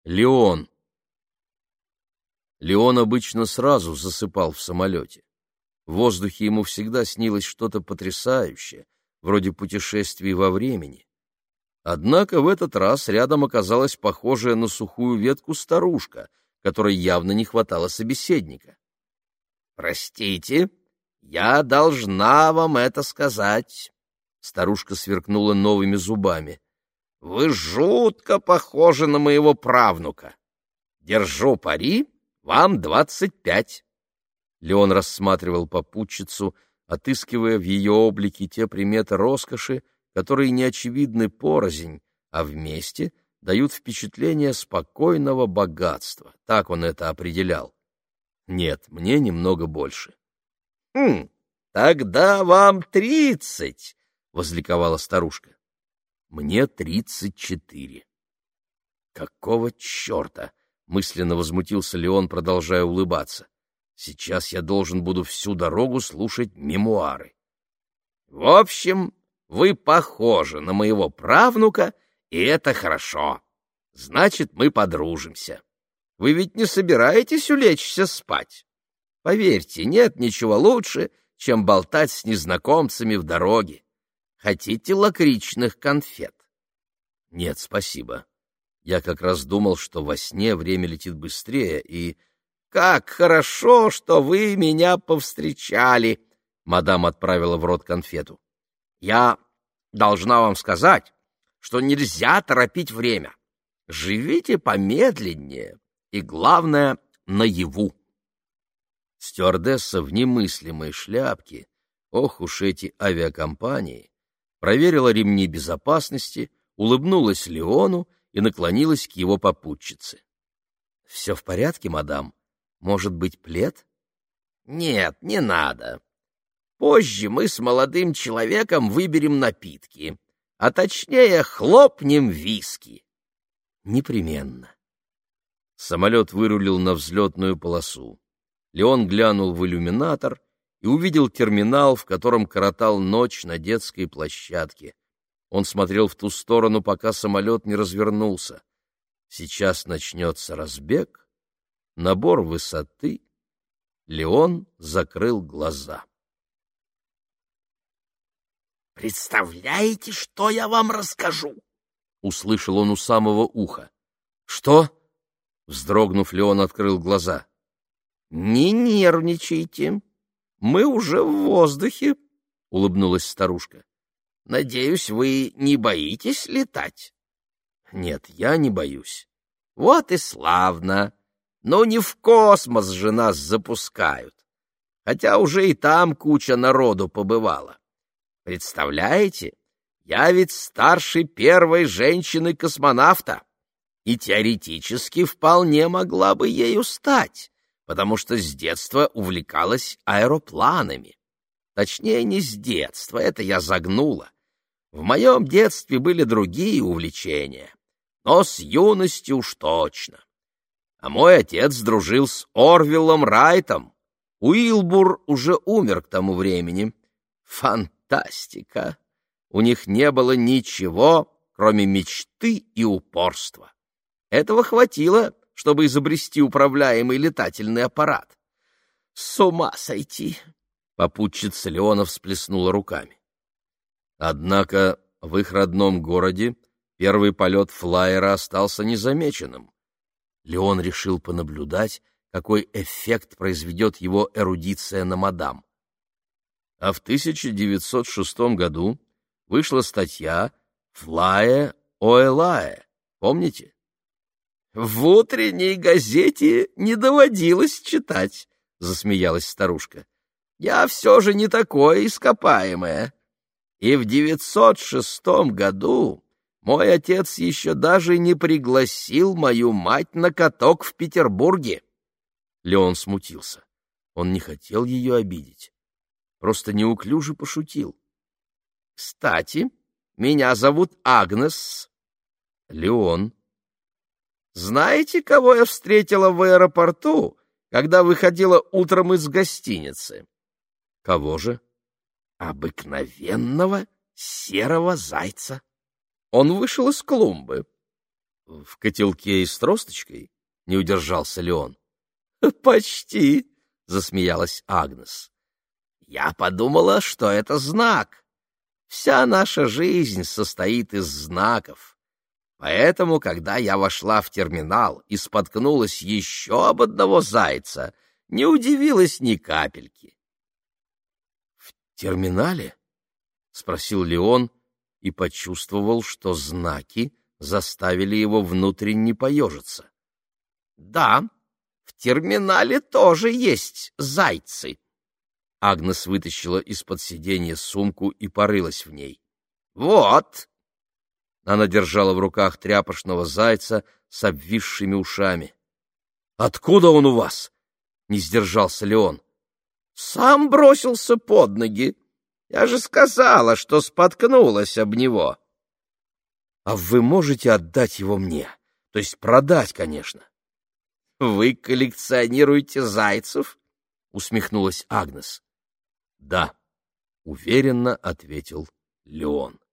Леон. Леон обычно сразу засыпал в самолете. В воздухе ему всегда снилось что-то потрясающее, вроде путешествий во времени. Однако в этот раз рядом оказалась похожая на сухую ветку старушка, которой явно не хватало собеседника. «Простите, я должна вам это сказать», — старушка сверкнула новыми зубами. «Вы жутко похожи на моего правнука. Держу пари, вам 25». Леон рассматривал попутчицу, отыскивая в ее облике те приметы роскоши, которые не очевидны порознь, а вместе дают впечатление спокойного богатства. Так он это определял. Нет, мне немного больше. Тогда вам 30, — возликовала старушка. Мне 34. Какого черта? — мысленно возмутился Леон, продолжая улыбаться. Сейчас я должен буду всю дорогу слушать мемуары. В общем, вы похожи на моего правнука, и это хорошо. Значит, мы подружимся. Вы ведь не собираетесь улечься спать? Поверьте, нет ничего лучше, чем болтать с незнакомцами в дороге. Хотите лакричных конфет? Нет, спасибо. Я как раз думал, что во сне время летит быстрее, и... «Как хорошо, что вы меня повстречали!» Мадам отправила в рот конфету. «Я должна вам сказать, что нельзя торопить время. Живите помедленнее и, главное, наяву». Стюардесса в немыслимой шляпке, ох уж эти авиакомпании, проверила ремни безопасности, улыбнулась Леону и наклонилась к его попутчице. «Все в порядке, мадам? Может быть, плед?» «Нет, не надо. Позже мы с молодым человеком выберем напитки, а точнее хлопнем виски». «Непременно». Самолет вырулил на взлетную полосу. Леон глянул в иллюминатор и увидел терминал, в котором коротал ночь на детской площадке. Он смотрел в ту сторону, пока самолет не развернулся. Сейчас начнется разбег, набор высоты. Леон закрыл глаза. «Представляете, что я вам расскажу?» — услышал он у самого уха. «Что?» — вздрогнув, Леон открыл глаза. «Не нервничайте. Мы уже в воздухе», — улыбнулась старушка. «Надеюсь, вы не боитесь летать?» «Нет, я не боюсь». «Вот и славно. Но не в космос же нас запускают. Хотя уже и там куча народу побывала. Представляете, я ведь старше первой женщины-космонавта, и теоретически вполне могла бы ею стать, потому что с детства увлекалась аэропланами. Точнее, не с детства, это я загнула. В моем детстве были другие увлечения, но с юности уж точно. А мой отец дружил с Орвиллом Райтом. Уилбур уже умер к тому времени. Фантастика! У них не было ничего, кроме мечты и упорства. Этого хватило, чтобы изобрести управляемый летательный аппарат. С ума сойти! Попутчица Леона всплеснула руками. Однако в их родном городе первый полет флайера остался незамеченным. Леон решил понаблюдать, какой эффект произведет его эрудиция на мадам. А в 1906 году вышла статья «Флае Оэлае». Помните? «В утренней газете не доводилось читать», — засмеялась старушка. «Я все же не такое ископаемое. И в 906 году мой отец еще даже не пригласил мою мать на каток в Петербурге». Леон смутился. Он не хотел ее обидеть. Просто неуклюже пошутил. «Кстати, меня зовут Агнес». «Леон». «Знаете, кого я встретила в аэропорту, когда выходила утром из гостиницы?» «Кого же?» «Обыкновенного серого зайца. Он вышел из клумбы». В котелке и с тросточкой? Не удержался Леон. Почти, засмеялась Агнес. Я подумала, что это знак. Вся наша жизнь состоит из знаков. Поэтому, когда я вошла в терминал и споткнулась еще об одного зайца, не удивилась ни капельки. — В терминале? — спросил Леон и почувствовал, что знаки заставили его внутренне поежиться. — Да, в терминале тоже есть зайцы. Агнес вытащила из-под сиденья сумку и порылась в ней. — Вот! Она держала в руках тряпочного зайца с обвисшими ушами. — Откуда он у вас? — не сдержался Леон. — Сам бросился под ноги. Я же сказала, что споткнулась об него. — А вы можете отдать его мне? То есть продать, конечно. — Вы коллекционируете зайцев? — усмехнулась Агнес. — Да, — уверенно ответил Леон.